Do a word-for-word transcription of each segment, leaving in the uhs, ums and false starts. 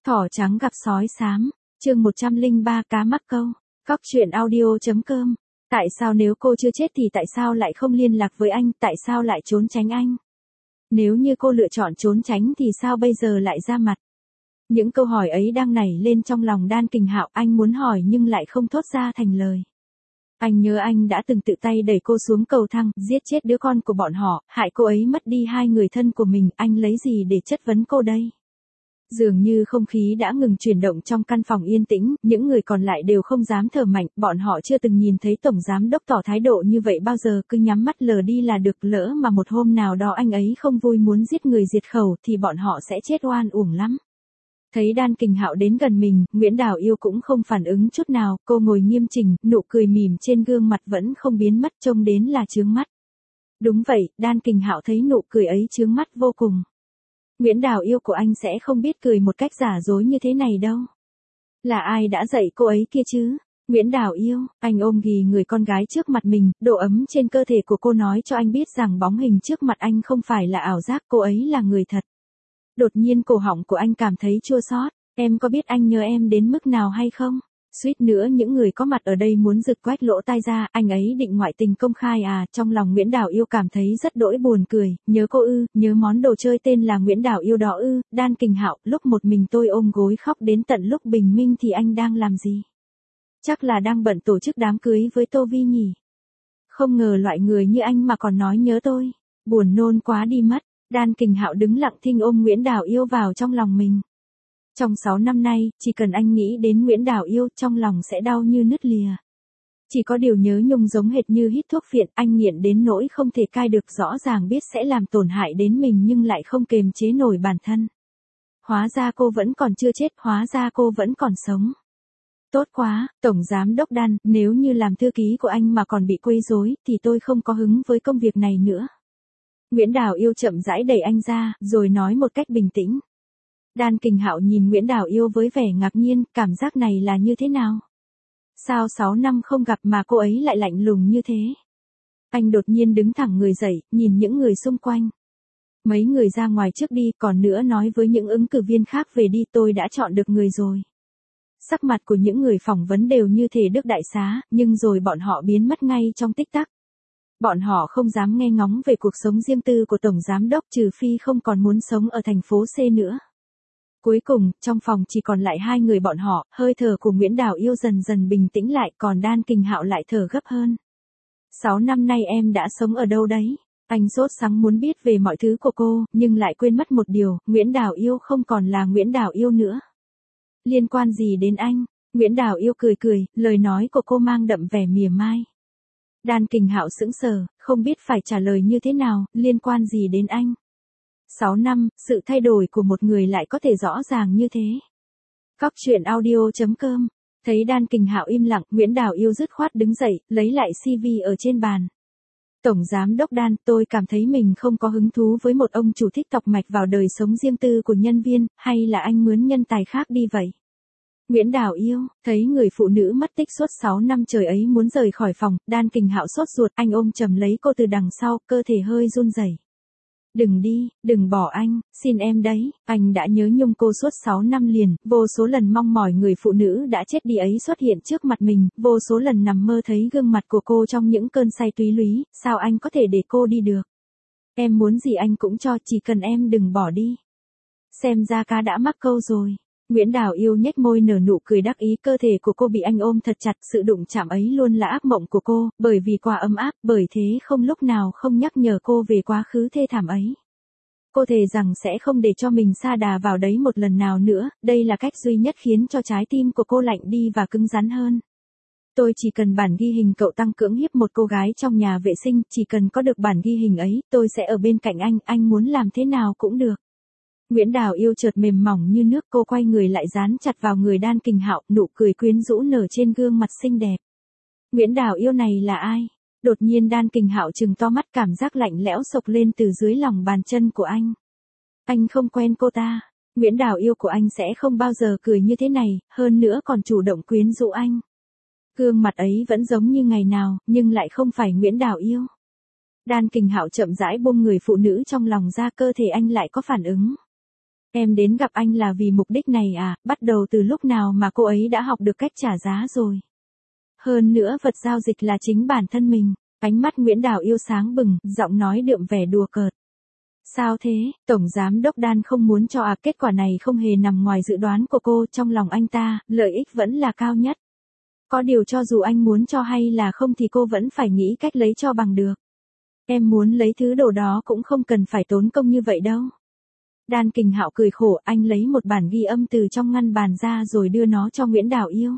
Thỏ trắng gặp sói xám, chương một trăm lẻ ba cá mắc câu, cóc truyện audio.com. Tại sao nếu cô chưa chết thì tại sao lại không liên lạc với anh, tại sao lại trốn tránh anh? Nếu như cô lựa chọn trốn tránh thì sao bây giờ lại ra mặt? Những câu hỏi ấy đang nảy lên trong lòng Đan Kình Hạo, anh muốn hỏi nhưng lại không thốt ra thành lời. Anh nhớ anh đã từng tự tay đẩy cô xuống cầu thang, giết chết đứa con của bọn họ, hại cô ấy mất đi hai người thân của mình, anh lấy gì để chất vấn cô đây? Dường như không khí đã ngừng chuyển động trong căn phòng yên tĩnh, những người còn lại đều không dám thở mạnh, bọn họ chưa từng nhìn thấy tổng giám đốc tỏ thái độ như vậy bao giờ, cứ nhắm mắt lờ đi là được, lỡ mà một hôm nào đó anh ấy không vui muốn giết người diệt khẩu thì bọn họ sẽ chết oan uổng lắm. Thấy Đan Kình Hạo đến gần mình, Nguyễn Đào Yêu cũng không phản ứng chút nào, cô ngồi nghiêm chỉnh, nụ cười mỉm trên gương mặt vẫn không biến mất, trông đến là chướng mắt. Đúng vậy, Đan Kình Hạo thấy nụ cười ấy chướng mắt vô cùng. Nguyễn Đào Yêu của anh sẽ không biết cười một cách giả dối như thế này đâu. Là ai đã dạy cô ấy kia chứ? Nguyễn Đào Yêu, anh ôm ghì người con gái trước mặt mình, độ ấm trên cơ thể của cô nói cho anh biết rằng bóng hình trước mặt anh không phải là ảo giác, cô ấy là người thật. Đột nhiên cổ họng của anh cảm thấy chua xót. Em có biết anh nhớ em đến mức nào hay không? Suýt nữa những người có mặt ở đây muốn giật quách lỗ tai ra, anh ấy định ngoại tình công khai à? Trong lòng Nguyễn Đào Yêu cảm thấy rất đỗi buồn cười, nhớ cô ư, nhớ món đồ chơi tên là Nguyễn Đào Yêu đó ư? Đan Kình Hạo, lúc một mình tôi ôm gối khóc đến tận lúc bình minh thì anh đang làm gì? Chắc là đang bận tổ chức đám cưới với Tô Vi nhỉ? Không ngờ loại người như anh mà còn nói nhớ tôi, buồn nôn quá đi mất. Đan Kình Hạo đứng lặng thinh ôm Nguyễn Đào Yêu vào trong lòng mình. Trong sáu năm nay, chỉ cần anh nghĩ đến Nguyễn Đào Yêu, trong lòng sẽ đau như nứt lìa. Chỉ có điều nhớ nhung giống hệt như hít thuốc phiện, anh nghiện đến nỗi không thể cai được, rõ ràng biết sẽ làm tổn hại đến mình nhưng lại không kềm chế nổi bản thân. Hóa ra cô vẫn còn chưa chết, hóa ra cô vẫn còn sống. Tốt quá, Tổng Giám Đốc Đan, nếu như làm thư ký của anh mà còn bị quấy rối, thì tôi không có hứng với công việc này nữa. Nguyễn Đào Yêu chậm rãi đẩy anh ra, rồi nói một cách bình tĩnh. Đan Kình Hạo nhìn Nguyễn Đào Yêu với vẻ ngạc nhiên, cảm giác này là như thế nào? Sao sáu năm không gặp mà cô ấy lại lạnh lùng như thế? Anh đột nhiên đứng thẳng người dậy, nhìn những người xung quanh. Mấy người ra ngoài trước đi, còn nữa nói với những ứng cử viên khác về đi, tôi đã chọn được người rồi. Sắc mặt của những người phỏng vấn đều như thể Đức Đại Xá, nhưng rồi bọn họ biến mất ngay trong tích tắc. Bọn họ không dám nghe ngóng về cuộc sống riêng tư của Tổng Giám Đốc trừ phi không còn muốn sống ở thành phố C nữa. Cuối cùng, trong phòng chỉ còn lại hai người bọn họ, hơi thở của Nguyễn Đào Yêu dần dần bình tĩnh lại, còn Đan Kình Hạo lại thở gấp hơn. Sáu năm nay em đã sống ở đâu đấy? Anh sốt sắng muốn biết về mọi thứ của cô, nhưng lại quên mất một điều, Nguyễn Đào Yêu không còn là Nguyễn Đào Yêu nữa. Liên quan gì đến anh? Nguyễn Đào Yêu cười cười, lời nói của cô mang đậm vẻ mỉa mai. Đan Kình Hạo sững sờ, không biết phải trả lời như thế nào, liên quan gì đến anh? Sáu năm, sự thay đổi của một người lại có thể rõ ràng như thế. Cóc truyện audio.com. Thấy Đan Kình Hạo im lặng, Nguyễn Đào Yêu dứt khoát đứng dậy, lấy lại xê vê ở trên bàn. Tổng Giám Đốc Đan, tôi cảm thấy mình không có hứng thú với một ông chủ thích tọc mạch vào đời sống riêng tư của nhân viên, hay là anh mướn nhân tài khác đi vậy? Nguyễn Đào Yêu, thấy người phụ nữ mất tích suốt sáu năm trời ấy muốn rời khỏi phòng, Đan Kình Hạo sốt ruột, anh ôm chầm lấy cô từ đằng sau, cơ thể hơi run rẩy. Đừng đi, đừng bỏ anh, xin em đấy, anh đã nhớ nhung cô suốt sáu năm liền, vô số lần mong mỏi người phụ nữ đã chết đi ấy xuất hiện trước mặt mình, vô số lần nằm mơ thấy gương mặt của cô trong những cơn say túy lúy, sao anh có thể để cô đi được? Em muốn gì anh cũng cho, chỉ cần em đừng bỏ đi. Xem ra cá đã mắc câu rồi. Nguyễn Đào Yêu nhếch môi nở nụ cười đắc ý, cơ thể của cô bị anh ôm thật chặt, sự đụng chạm ấy luôn là ác mộng của cô, bởi vì quá ấm áp, bởi thế không lúc nào không nhắc nhở cô về quá khứ thê thảm ấy. Cô thề rằng sẽ không để cho mình sa đà vào đấy một lần nào nữa, đây là cách duy nhất khiến cho trái tim của cô lạnh đi và cứng rắn hơn. Tôi chỉ cần bản ghi hình cậu tăng cưỡng hiếp một cô gái trong nhà vệ sinh, chỉ cần có được bản ghi hình ấy, tôi sẽ ở bên cạnh anh, anh muốn làm thế nào cũng được. Nguyễn Đào Yêu chợt mềm mỏng như nước, cô quay người lại dán chặt vào người Đan Kình Hạo, nụ cười quyến rũ nở trên gương mặt xinh đẹp. Nguyễn Đào Yêu này là ai? Đột nhiên Đan Kình Hạo trừng to mắt, cảm giác lạnh lẽo sộc lên từ dưới lòng bàn chân của anh. Anh không quen cô ta. Nguyễn Đào Yêu của anh sẽ không bao giờ cười như thế này, hơn nữa còn chủ động quyến rũ anh. Gương mặt ấy vẫn giống như ngày nào, nhưng lại không phải Nguyễn Đào Yêu. Đan Kình Hạo chậm rãi buông người phụ nữ trong lòng ra, cơ thể anh lại có phản ứng. Em đến gặp anh là vì mục đích này à, bắt đầu từ lúc nào mà cô ấy đã học được cách trả giá rồi. Hơn nữa vật giao dịch là chính bản thân mình. Ánh mắt Nguyễn Đào Yêu sáng bừng, giọng nói đượm vẻ đùa cợt. Sao thế, Tổng Giám Đốc Dan không muốn cho à, kết quả này không hề nằm ngoài dự đoán của cô, trong lòng anh ta, lợi ích vẫn là cao nhất. Có điều cho dù anh muốn cho hay là không thì cô vẫn phải nghĩ cách lấy cho bằng được. Em muốn lấy thứ đồ đó cũng không cần phải tốn công như vậy đâu. Đan Kình Hạo cười khổ, anh lấy một bản ghi âm từ trong ngăn bàn ra rồi đưa nó cho Nguyễn Đào Yêu.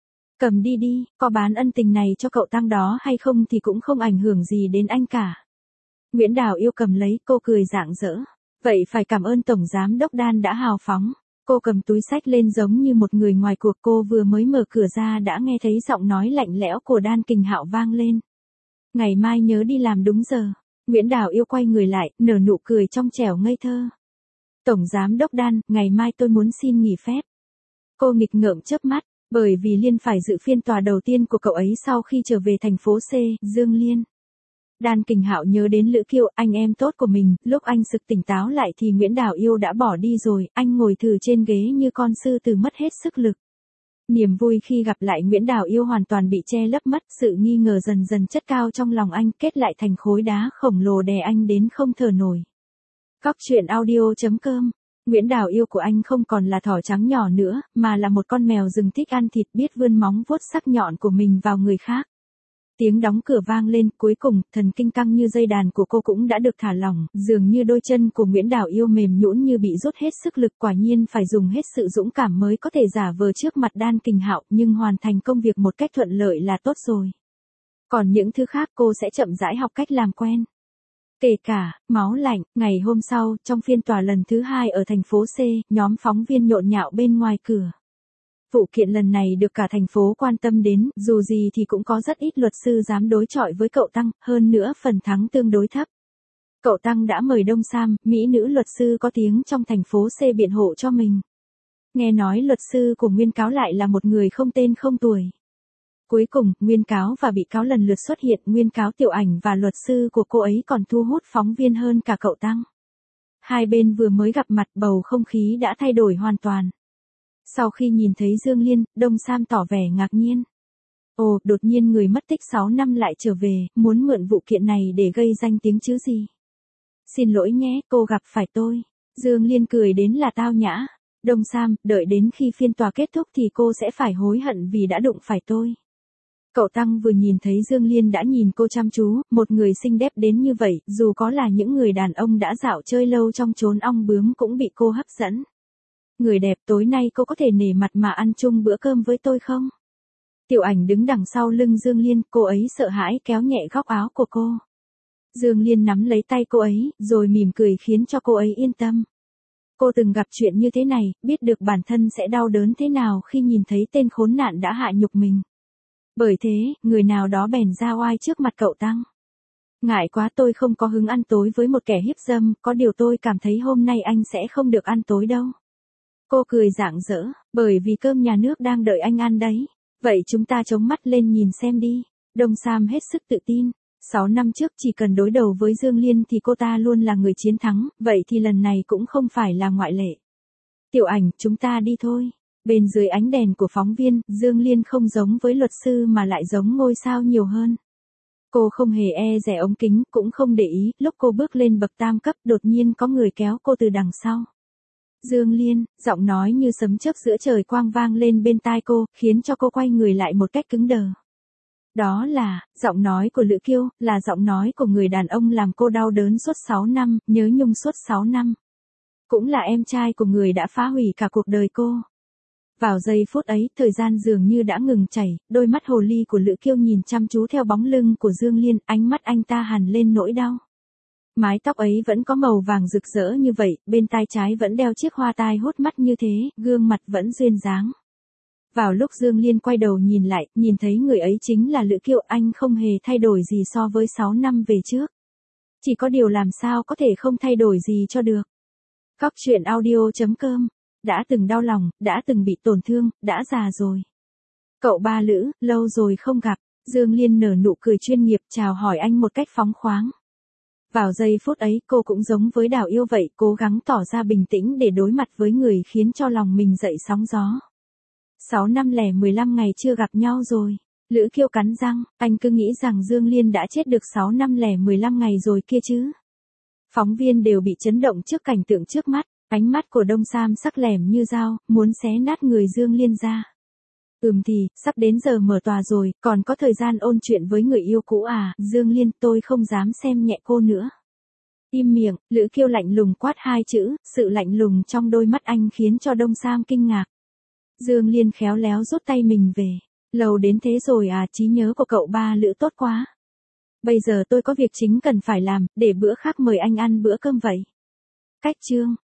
Cầm đi đi, có bán ân tình này cho cậu Tăng đó hay không thì cũng không ảnh hưởng gì đến anh cả. Nguyễn Đào Yêu cầm lấy, cô cười rạng rỡ. Vậy phải cảm ơn Tổng Giám Đốc Dan đã hào phóng. Cô cầm túi xách lên giống như một người ngoài cuộc, cô vừa mới mở cửa ra đã nghe thấy giọng nói lạnh lẽo của Đan Kình Hạo vang lên. Ngày mai nhớ đi làm đúng giờ. Nguyễn Đào Yêu quay người lại, nở nụ cười trong trẻo ngây thơ. Tổng Giám Đốc Dan, ngày mai tôi muốn xin nghỉ phép. Cô nghịch ngợm chớp mắt, bởi vì Liên phải dự phiên tòa đầu tiên của cậu ấy sau khi trở về thành phố C, Dương Liên. Đan Kình Hạo nhớ đến Lữ Kiêu, anh em tốt của mình, lúc anh sực tỉnh táo lại thì Nguyễn Đào Yêu đã bỏ đi rồi, anh ngồi thừ trên ghế như con sư tử mất hết sức lực. Niềm vui khi gặp lại Nguyễn Đào Yêu hoàn toàn bị che lấp mất, sự nghi ngờ dần dần chất cao trong lòng anh, kết lại thành khối đá khổng lồ đè anh đến không thở nổi. Cóc truyện audio chấm com. Nguyễn Đào Yêu của anh không còn là thỏ trắng nhỏ nữa, mà là một con mèo rừng thích ăn thịt, biết vươn móng vuốt sắc nhọn của mình vào người khác. Tiếng đóng cửa vang lên, cuối cùng, thần kinh căng như dây đàn của cô cũng đã được thả lỏng, dường như đôi chân của Nguyễn Đào Yêu mềm nhũn như bị rút hết sức lực, quả nhiên phải dùng hết sự dũng cảm mới có thể giả vờ trước mặt Đan Kình Hạo, nhưng hoàn thành công việc một cách thuận lợi là tốt rồi. Còn những thứ khác cô sẽ chậm rãi học cách làm quen. Kể cả, máu lạnh, ngày hôm sau, trong phiên tòa lần thứ hai ở thành phố C, nhóm phóng viên nhộn nhạo bên ngoài cửa. Vụ kiện lần này được cả thành phố quan tâm đến, dù gì thì cũng có rất ít luật sư dám đối chọi với cậu Tăng, hơn nữa phần thắng tương đối thấp. Cậu Tăng đã mời Đông Sam, mỹ nữ luật sư có tiếng trong thành phố C biện hộ cho mình. Nghe nói luật sư của nguyên cáo lại là một người không tên không tuổi. Cuối cùng, nguyên cáo và bị cáo lần lượt xuất hiện, nguyên cáo Tiểu Ảnh và luật sư của cô ấy còn thu hút phóng viên hơn cả cậu Tăng. Hai bên vừa mới gặp mặt, bầu không khí đã thay đổi hoàn toàn. Sau khi nhìn thấy Dương Liên, Đông Sam tỏ vẻ ngạc nhiên. Ồ, đột nhiên người mất tích sáu năm lại trở về, muốn mượn vụ kiện này để gây danh tiếng chứ gì. Xin lỗi nhé, cô gặp phải tôi. Dương Liên cười đến là tao nhã. Đông Sam, đợi đến khi phiên tòa kết thúc thì cô sẽ phải hối hận vì đã đụng phải tôi. Cậu Tăng vừa nhìn thấy Dương Liên đã nhìn cô chăm chú, một người xinh đẹp đến như vậy, dù có là những người đàn ông đã dạo chơi lâu trong chốn ong bướm cũng bị cô hấp dẫn. Người đẹp, tối nay cô có thể nể mặt mà ăn chung bữa cơm với tôi không? Tiểu Ảnh đứng đằng sau lưng Dương Liên, cô ấy sợ hãi kéo nhẹ góc áo của cô. Dương Liên nắm lấy tay cô ấy, rồi mỉm cười khiến cho cô ấy yên tâm. Cô từng gặp chuyện như thế này, biết được bản thân sẽ đau đớn thế nào khi nhìn thấy tên khốn nạn đã hạ nhục mình. Bởi thế, người nào đó bèn ra oai trước mặt cậu Tăng. Ngại quá, tôi không có hứng ăn tối với một kẻ hiếp dâm, có điều tôi cảm thấy hôm nay anh sẽ không được ăn tối đâu. Cô cười rạng rỡ, bởi vì cơm nhà nước đang đợi anh ăn đấy. Vậy chúng ta chống mắt lên nhìn xem đi. Đông Sam hết sức tự tin. Sáu năm trước chỉ cần đối đầu với Dương Liên thì cô ta luôn là người chiến thắng, vậy thì lần này cũng không phải là ngoại lệ. Tiểu Ảnh, chúng ta đi thôi. Bên dưới ánh đèn của phóng viên, Dương Liên không giống với luật sư mà lại giống ngôi sao nhiều hơn. Cô không hề e dè ống kính, cũng không để ý, lúc cô bước lên bậc tam cấp đột nhiên có người kéo cô từ đằng sau. Dương Liên, giọng nói như sấm chớp giữa trời quang vang lên bên tai cô, khiến cho cô quay người lại một cách cứng đờ. Đó là, giọng nói của Lữ Kiêu, là giọng nói của người đàn ông làm cô đau đớn suốt sáu năm, nhớ nhung suốt sáu năm. Cũng là em trai của người đã phá hủy cả cuộc đời cô. Vào giây phút ấy, thời gian dường như đã ngừng chảy, đôi mắt hồ ly của Lữ Kiêu nhìn chăm chú theo bóng lưng của Dương Liên, ánh mắt anh ta hằn lên nỗi đau. Mái tóc ấy vẫn có màu vàng rực rỡ như vậy, bên tai trái vẫn đeo chiếc hoa tai hút mắt như thế, gương mặt vẫn duyên dáng. Vào lúc Dương Liên quay đầu nhìn lại, nhìn thấy người ấy chính là Lữ Kiêu, anh không hề thay đổi gì so với sáu năm về trước. Chỉ có điều làm sao có thể không thay đổi gì cho được. Cóc truyện audio chấm com. Đã từng đau lòng, đã từng bị tổn thương, đã già rồi. Cậu ba Lữ, lâu rồi không gặp. Dương Liên nở nụ cười chuyên nghiệp chào hỏi anh một cách phóng khoáng. Vào giây phút ấy cô cũng giống với Đào Yêu vậy, cố gắng tỏ ra bình tĩnh để đối mặt với người khiến cho lòng mình dậy sóng gió. sáu năm lẻ mười lăm ngày chưa gặp nhau rồi. Lữ Kiêu cắn răng, anh cứ nghĩ rằng Dương Liên đã chết được sáu năm lẻ mười lăm ngày rồi kia chứ. Phóng viên đều bị chấn động trước cảnh tượng trước mắt, ánh mắt của Đông Sam sắc lẻm như dao, muốn xé nát người Dương Liên ra. Ừm thì, sắp đến giờ mở tòa rồi, còn có thời gian ôn chuyện với người yêu cũ à, Dương Liên, tôi không dám xem nhẹ cô nữa. Im miệng, Lữ Kiêu lạnh lùng quát hai chữ, sự lạnh lùng trong đôi mắt anh khiến cho Đông Sam kinh ngạc. Dương Liên khéo léo rút tay mình về. Lâu đến thế rồi à, trí nhớ của cậu ba Lữ tốt quá. Bây giờ tôi có việc chính cần phải làm, để bữa khác mời anh ăn bữa cơm vậy. Cách chương